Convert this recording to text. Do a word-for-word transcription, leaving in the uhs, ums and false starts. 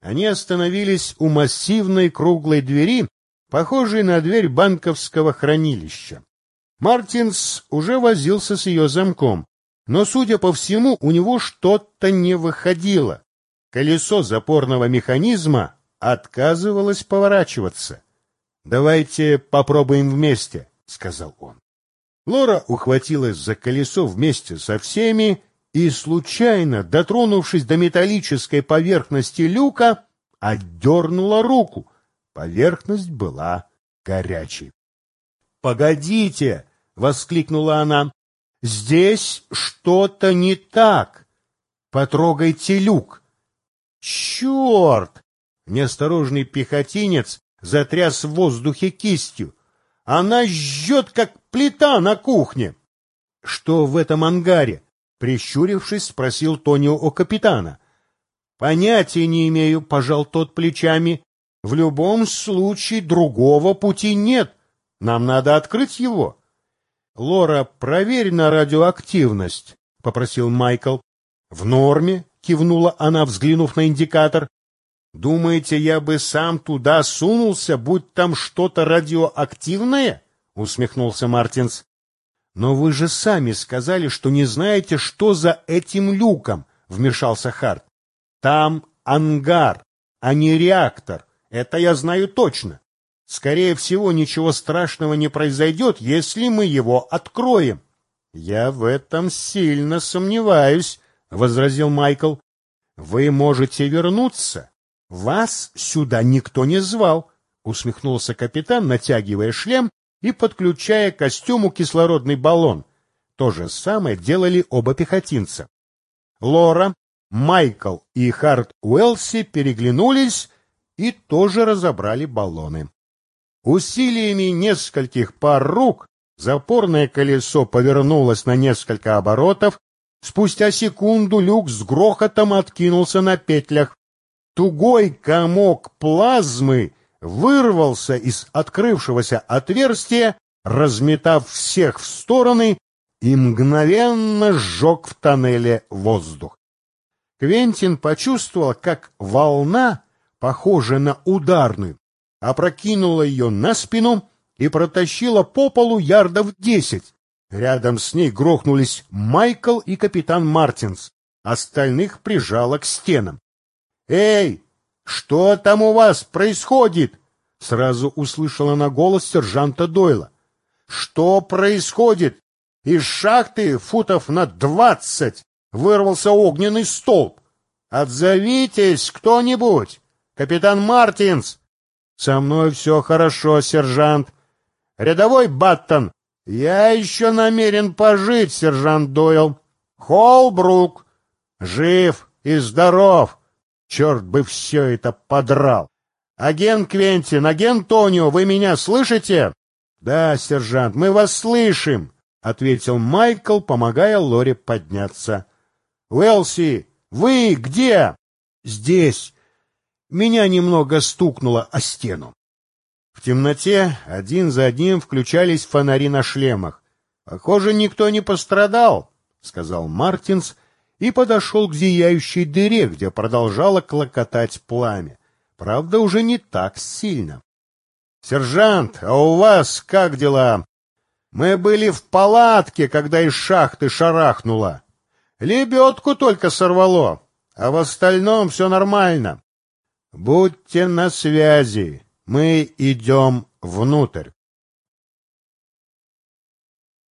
Они остановились у массивной круглой двери, похожей на дверь банковского хранилища. Мартинс уже возился с ее замком, но, судя по всему, у него что-то не выходило. Колесо запорного механизма отказывалось поворачиваться. «Давайте попробуем вместе», — сказал он. Лора ухватилась за колесо вместе со всеми и, случайно дотронувшись до металлической поверхности люка, отдернула руку. Поверхность была горячей. «Погодите!» — воскликнула она. «Здесь что-то не так. Потрогайте люк». «Черт!» — неосторожный пехотинец затряс в воздухе кистью. «Она жжет, как плита на кухне». «Что в этом ангаре?» — прищурившись, спросил Тонио у капитана. «Понятия не имею», — пожал тот плечами. «В любом случае другого пути нет. Нам надо открыть его». «Лора, проверь на радиоактивность», — попросил Майкл. «В норме», — кивнула она, взглянув на индикатор. «Думаете, я бы сам туда сунулся, будь там что-то радиоактивное?» — усмехнулся Мартинс. «Но вы же сами сказали, что не знаете, что за этим люком», — вмешался Харт. «Там ангар, а не реактор. Это я знаю точно. Скорее всего, ничего страшного не произойдет, если мы его откроем». «Я в этом сильно сомневаюсь», — возразил Майкл. «Вы можете вернуться. Вас сюда никто не звал», — усмехнулся капитан, натягивая шлем и подключая к костюму кислородный баллон. То же самое делали оба пехотинца. Лора, Майкл и Харт Уэлси переглянулись и тоже разобрали баллоны. Усилиями нескольких пар рук запорное колесо повернулось на несколько оборотов. Спустя секунду люк с грохотом откинулся на петлях. Тугой комок плазмы вырвался из открывшегося отверстия, разметав всех в стороны, и мгновенно сжег в тоннеле воздух. Квентин почувствовал, как волна, похожая на ударную, опрокинула ее на спину и протащила по полу ярдов десять. Рядом с ней грохнулись Майкл и капитан Мартинс. Остальных прижало к стенам. «Эй, что там у вас происходит?» — сразу услышала она голос сержанта Дойла. «Что происходит? Из шахты футов на двадцать вырвался огненный столб. Отзовитесь кто-нибудь! Капитан Мартинс!» «Со мной все хорошо, сержант». «Рядовой Баттон!» «Я еще намерен пожить, сержант Дойл». «Холбрук!» «Жив и здоров! Черт бы все это подрал!» «Агент Квентин, агент Тонио, вы меня слышите?» «Да, сержант, мы вас слышим», — ответил Майкл, помогая Лоре подняться. «Уэлси, вы где?» «Здесь. Меня немного стукнуло о стену». В темноте один за одним включались фонари на шлемах. «Похоже, никто не пострадал», — сказал Мартинс и подошел к зияющей дыре, где продолжало клокотать пламя. Правда, уже не так сильно. «Сержант, а у вас как дела?» «Мы были в палатке, когда из шахты шарахнуло. Лебедку только сорвало, а в остальном все нормально. Будьте на связи, мы идем внутрь».